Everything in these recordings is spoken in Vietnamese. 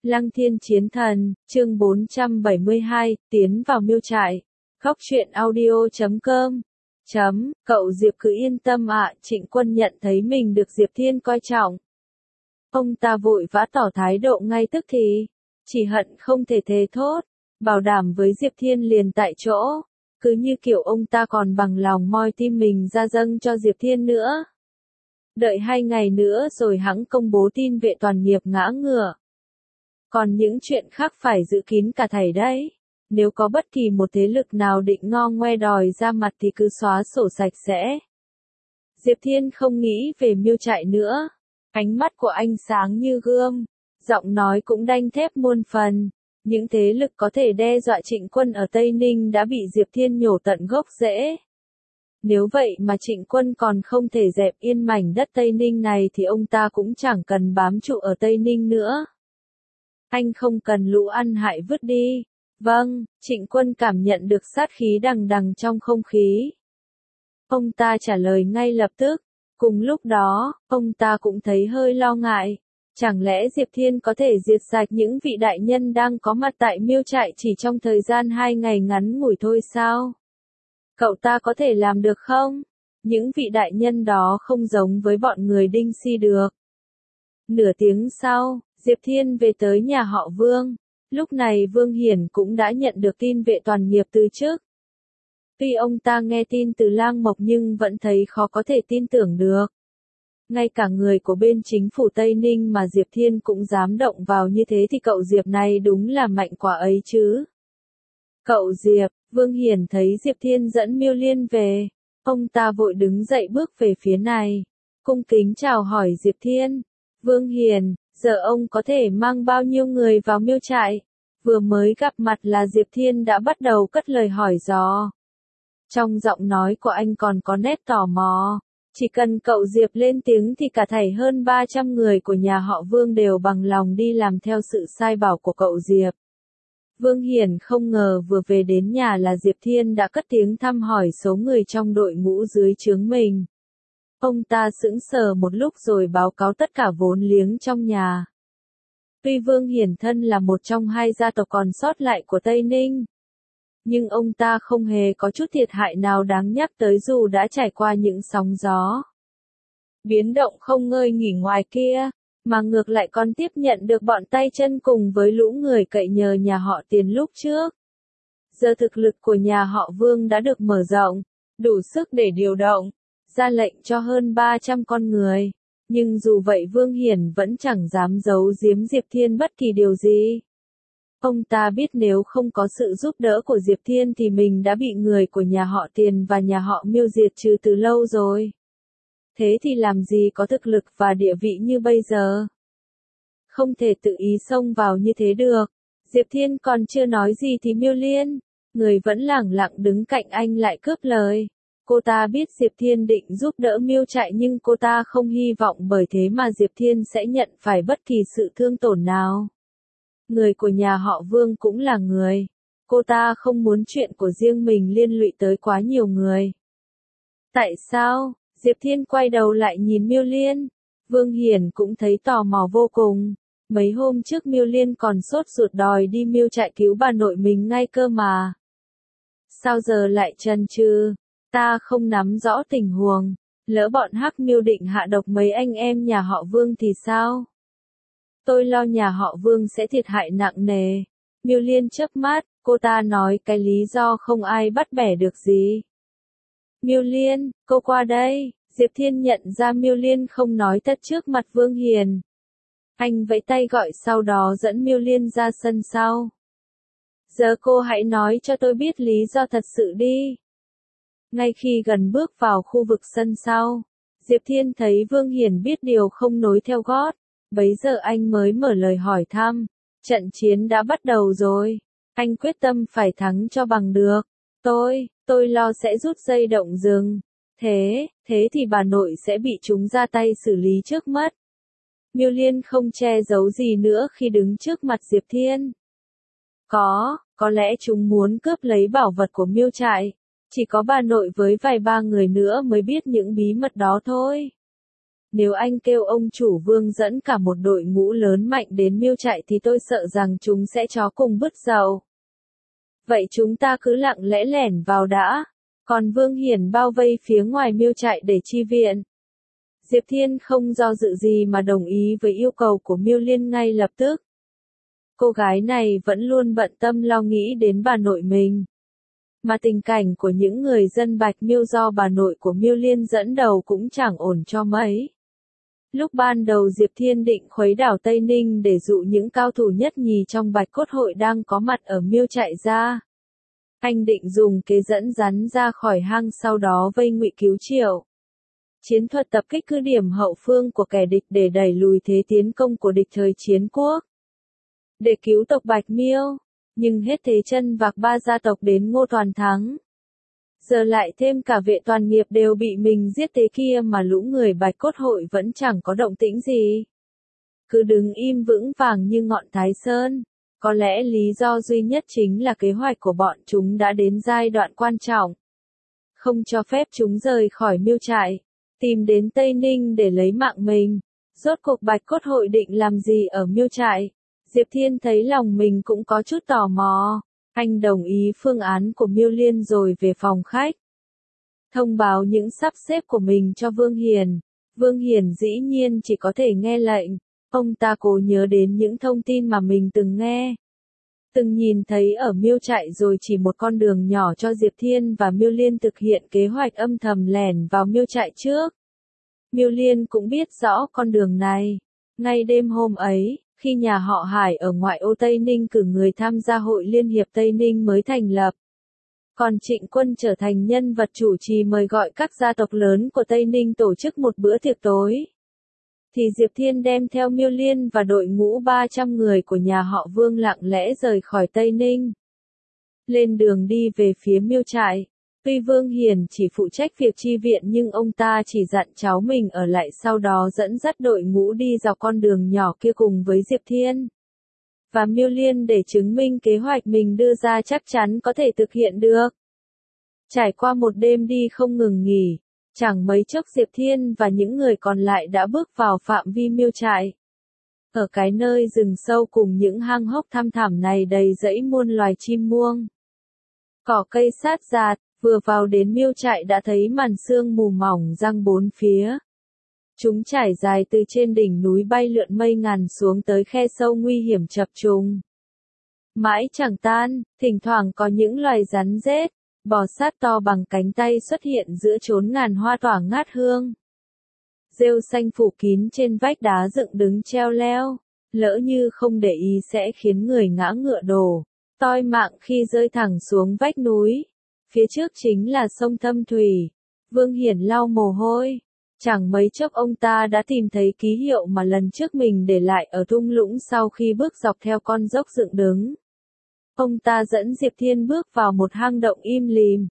Lăng Thiên Chiến Thần, chương 472, tiến vào miêu trại. Góc truyện audio.com. Cậu Diệp cứ yên tâm ạ, Trịnh Quân nhận thấy mình được Diệp Thiên coi trọng. Ông ta vội vã tỏ thái độ ngay tức thì, chỉ hận không thể thề thốt, bảo đảm với Diệp Thiên liền tại chỗ, cứ như kiểu ông ta còn bằng lòng moi tim mình ra dâng cho Diệp Thiên nữa. Đợi 2 ngày nữa rồi hẵng công bố tin vệ toàn nghiệp ngã ngựa. Còn những chuyện khác phải giữ kín cả thảy đấy. Nếu có bất kỳ một thế lực nào định ngo ngoe đòi ra mặt thì cứ xóa sổ sạch sẽ. Diệp Thiên không nghĩ về miêu trại nữa. Ánh mắt của anh sáng như gương. Giọng nói cũng đanh thép muôn phần. Những thế lực có thể đe dọa Trịnh Quân ở Tây Ninh đã bị Diệp Thiên nhổ tận gốc rễ. Nếu vậy mà Trịnh Quân còn không thể dẹp yên mảnh đất Tây Ninh này thì ông ta cũng chẳng cần bám trụ ở Tây Ninh nữa. Anh không cần lũ ăn hại vứt đi. Vâng, Trịnh Quân cảm nhận được sát khí đằng đằng trong không khí. Ông ta trả lời ngay lập tức. Cùng lúc đó, ông ta cũng thấy hơi lo ngại. Chẳng lẽ Diệp Thiên có thể diệt sạch những vị đại nhân đang có mặt tại miêu trại chỉ trong thời gian 2 ngày ngắn ngủi thôi sao? Cậu ta có thể làm được không? Những vị đại nhân đó không giống với bọn người Đinh Si được. Nửa tiếng sau, Diệp Thiên về tới nhà họ Vương. Lúc này Vương Hiển cũng đã nhận được tin vệ toàn nghiệp từ chức. Tuy ông ta nghe tin từ Lang Mộc nhưng vẫn thấy khó có thể tin tưởng được. Ngay cả người của bên chính phủ Tây Ninh mà Diệp Thiên cũng dám động vào như thế thì cậu Diệp này đúng là mạnh quả ấy chứ. Cậu Diệp, Vương Hiển thấy Diệp Thiên dẫn Miêu Liên về. Ông ta vội đứng dậy bước về phía này. Cung kính chào hỏi Diệp Thiên. Vương Hiển, giờ ông có thể mang bao nhiêu người vào miêu trại? Vừa mới gặp mặt là Diệp Thiên đã bắt đầu cất lời hỏi dò. Trong giọng nói của anh còn có nét tò mò. Chỉ cần cậu Diệp lên tiếng thì cả thảy hơn 300 người của nhà họ Vương đều bằng lòng đi làm theo sự sai bảo của cậu Diệp. Vương Hiển không ngờ vừa về đến nhà là Diệp Thiên đã cất tiếng thăm hỏi số người trong đội ngũ dưới trướng mình. Ông ta sững sờ một lúc rồi báo cáo tất cả vốn liếng trong nhà. Tuy Vương Hiển thân là một trong 2 gia tộc còn sót lại của Tây Ninh, nhưng ông ta không hề có chút thiệt hại nào đáng nhắc tới dù đã trải qua những sóng gió. Biến động không ngơi nghỉ ngoài kia, mà ngược lại còn tiếp nhận được bọn tay chân cùng với lũ người cậy nhờ nhà họ Tiền lúc trước. Giờ thực lực của nhà họ Vương đã được mở rộng, đủ sức để điều động, ra lệnh cho hơn 300 con người. Nhưng dù vậy Vương Hiển vẫn chẳng dám giấu giếm Diệp Thiên bất kỳ điều gì. Ông ta biết nếu không có sự giúp đỡ của Diệp Thiên thì mình đã bị người của nhà họ Tiền và nhà họ Miêu diệt trừ từ lâu rồi. Thế thì làm gì có thực lực và địa vị như bây giờ? Không thể tự ý xông vào như thế được. Diệp Thiên còn chưa nói gì thì Miêu Liên, người vẫn lẳng lặng đứng cạnh anh lại cướp lời. Cô ta biết Diệp Thiên định giúp đỡ miêu trại nhưng cô ta không hy vọng bởi thế mà Diệp Thiên sẽ nhận phải bất kỳ sự thương tổn nào. Người của nhà họ Vương cũng là người. Cô ta không muốn chuyện của riêng mình liên lụy tới quá nhiều người. Tại sao? Diệp Thiên quay đầu lại nhìn Miêu Liên. Vương Hiển cũng thấy tò mò vô cùng. Mấy hôm trước Miêu Liên còn sốt ruột đòi đi miêu trại cứu bà nội mình ngay cơ mà. Sao giờ lại chần chừ? Ta không nắm rõ tình huống. Lỡ bọn Hắc Miêu định hạ độc mấy anh em nhà họ Vương thì sao? Tôi lo nhà họ Vương sẽ thiệt hại nặng nề. Miêu Liên chớp mắt, cô ta nói cái lý do không ai bắt bẻ được gì. Miêu Liên, cô qua đây. Diệp Thiên nhận ra Miêu Liên không nói thật trước mặt Vương Hiển. Anh vẫy tay gọi sau đó dẫn Miêu Liên ra sân sau. Giờ cô hãy nói cho tôi biết lý do thật sự đi. Ngay khi gần bước vào khu vực sân sau, Diệp Thiên thấy Vương Hiển biết điều không nối theo gót. Bấy giờ anh mới mở lời hỏi thăm. Trận chiến đã bắt đầu rồi. Anh quyết tâm phải thắng cho bằng được. Tôi lo sẽ rút dây động rừng. Thế thì bà nội sẽ bị chúng ra tay xử lý trước mắt. Miêu Liên không che giấu gì nữa khi đứng trước mặt Diệp Thiên. Có lẽ chúng muốn cướp lấy bảo vật của miêu trại. Chỉ có bà nội với vài ba người nữa mới biết những bí mật đó thôi. Nếu anh kêu ông chủ Vương dẫn cả một đội ngũ lớn mạnh đến miêu trại thì tôi sợ rằng chúng sẽ chó cùng bứt râu. Vậy chúng ta cứ lặng lẽ lẻn vào đã. Còn Vương Hiển bao vây phía ngoài miêu trại để chi viện. Diệp Thiên không do dự gì mà đồng ý với yêu cầu của Miêu Liên ngay lập tức. Cô gái này vẫn luôn bận tâm lo nghĩ đến bà nội mình. Mà tình cảnh của những người dân Bạch Miêu do bà nội của Miêu Liên dẫn đầu cũng chẳng ổn cho mấy. Lúc ban đầu Diệp Thiên định khuấy đảo Tây Ninh để dụ những cao thủ nhất nhì trong Bạch Cốt hội đang có mặt ở miêu trại ra. Anh định dùng kế dẫn rắn ra khỏi hang sau đó vây ngụy cứu Triệu. Chiến thuật tập kích cứ điểm hậu phương của kẻ địch để đẩy lùi thế tiến công của địch thời chiến quốc. Để cứu tộc Bạch Miêu, nhưng hết thế chân vạc ba gia tộc đến Ngô toàn thắng. Giờ lại thêm cả Vệ Toàn Nghiệp đều bị mình giết thế kia mà lũ người Bạch Cốt hội vẫn chẳng có động tĩnh gì. Cứ đứng im vững vàng như ngọn Thái Sơn. Có lẽ lý do duy nhất chính là kế hoạch của bọn chúng đã đến giai đoạn quan trọng. Không cho phép chúng rời khỏi miêu trại, tìm đến Tây Ninh để lấy mạng mình. Rốt cuộc Bạch Cốt hội định làm gì ở miêu trại? Diệp Thiên thấy lòng mình cũng có chút tò mò. Anh đồng ý phương án của Miêu Liên rồi về phòng khách. Thông báo những sắp xếp của mình cho Vương Hiển. Vương Hiển dĩ nhiên chỉ có thể nghe lệnh. Ông ta cố nhớ đến những thông tin mà mình từng nghe. Từng nhìn thấy ở miêu trại rồi chỉ một con đường nhỏ cho Diệp Thiên và Miêu Liên thực hiện kế hoạch âm thầm lẻn vào miêu trại trước. Miêu Liên cũng biết rõ con đường này. Ngay đêm hôm ấy, khi nhà họ Hải ở ngoại ô Tây Ninh cử người tham gia hội Liên hiệp Tây Ninh mới thành lập. Còn Trịnh Quân trở thành nhân vật chủ trì mời gọi các gia tộc lớn của Tây Ninh tổ chức một bữa tiệc tối. Thì Diệp Thiên đem theo Miêu Liên và đội ngũ 300 người của nhà họ Vương lặng lẽ rời khỏi Tây Ninh. Lên đường đi về phía miêu trại. Tuy Vương Hiển chỉ phụ trách việc chi viện nhưng ông ta chỉ dặn cháu mình ở lại sau đó dẫn dắt đội ngũ đi dọc con đường nhỏ kia cùng với Diệp Thiên và Miêu Liên để chứng minh kế hoạch mình đưa ra chắc chắn có thể thực hiện được. Trải qua một đêm đi không ngừng nghỉ, chẳng mấy chốc Diệp Thiên và những người còn lại đã bước vào phạm vi miêu trại. Ở cái nơi rừng sâu cùng những hang hốc thăm thẳm này đầy rẫy muôn loài chim muông. Cỏ cây sát rạt, vừa vào đến miêu trại đã thấy màn sương mù mỏng giăng bốn phía. Chúng trải dài từ trên đỉnh núi bay lượn mây ngàn xuống tới khe sâu nguy hiểm chập trùng. Mãi chẳng tan, thỉnh thoảng có những loài rắn rết, bò sát to bằng cánh tay xuất hiện giữa chốn ngàn hoa tỏa ngát hương. Rêu xanh phủ kín trên vách đá dựng đứng treo leo, lỡ như không để ý sẽ khiến người ngã ngựa đổ, toi mạng khi rơi thẳng xuống vách núi. Phía trước chính là sông Thâm Thủy. Vương Hiển lau mồ hôi. Chẳng mấy chốc ông ta đã tìm thấy ký hiệu mà lần trước mình để lại ở thung lũng sau khi bước dọc theo con dốc dựng đứng. Ông ta dẫn Diệp Thiên bước vào một hang động im lìm.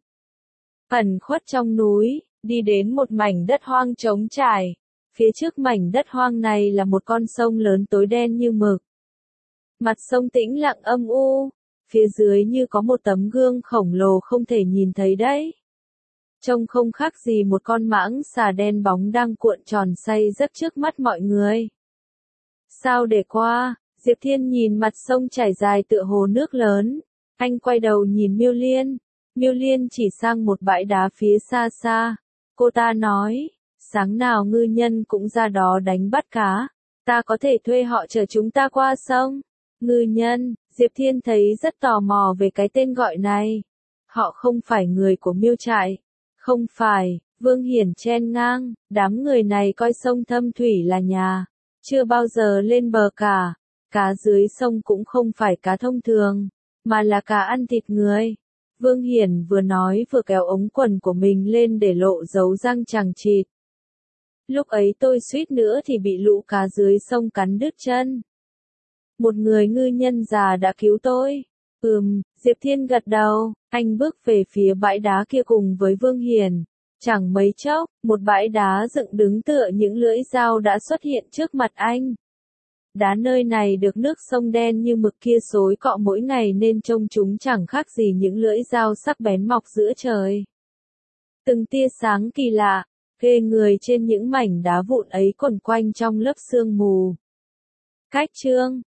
Ẩn khuất trong núi, đi đến một mảnh đất hoang trống trải. Phía trước mảnh đất hoang này là một con sông lớn tối đen như mực. Mặt sông tĩnh lặng âm u. Phía dưới như có một tấm gương khổng lồ không thể nhìn thấy đấy. Trông không khác gì một con mãng xà đen bóng đang cuộn tròn say giấc trước mắt mọi người. Sao để qua? Diệp Thiên nhìn mặt sông chảy dài tựa hồ nước lớn. Anh quay đầu nhìn Miêu Liên. Miêu Liên chỉ sang một bãi đá phía xa xa. Cô ta nói, sáng nào ngư nhân cũng ra đó đánh bắt cá. Ta có thể thuê họ chở chúng ta qua sông. Ngư nhân, Diệp Thiên thấy rất tò mò về cái tên gọi này. Họ không phải người của miêu trại. Không phải, Vương Hiển chen ngang, đám người này coi sông Thâm Thủy là nhà. Chưa bao giờ lên bờ cả. Cá dưới sông cũng không phải cá thông thường, mà là cá ăn thịt người. Vương Hiển vừa nói vừa kéo ống quần của mình lên để lộ dấu răng chằng chịt. Lúc ấy tôi suýt nữa thì bị lũ cá dưới sông cắn đứt chân. Một người ngư nhân già đã cứu tôi. Diệp Thiên gật đầu, anh bước về phía bãi đá kia cùng với Vương Hiển. Chẳng mấy chốc, một bãi đá dựng đứng tựa những lưỡi dao đã xuất hiện trước mặt anh. Đá nơi này được nước sông đen như mực kia xối cọ mỗi ngày nên trông chúng chẳng khác gì những lưỡi dao sắc bén mọc giữa trời. Từng tia sáng kỳ lạ, ghê người trên những mảnh đá vụn ấy quẩn quanh trong lớp sương mù. Cách chương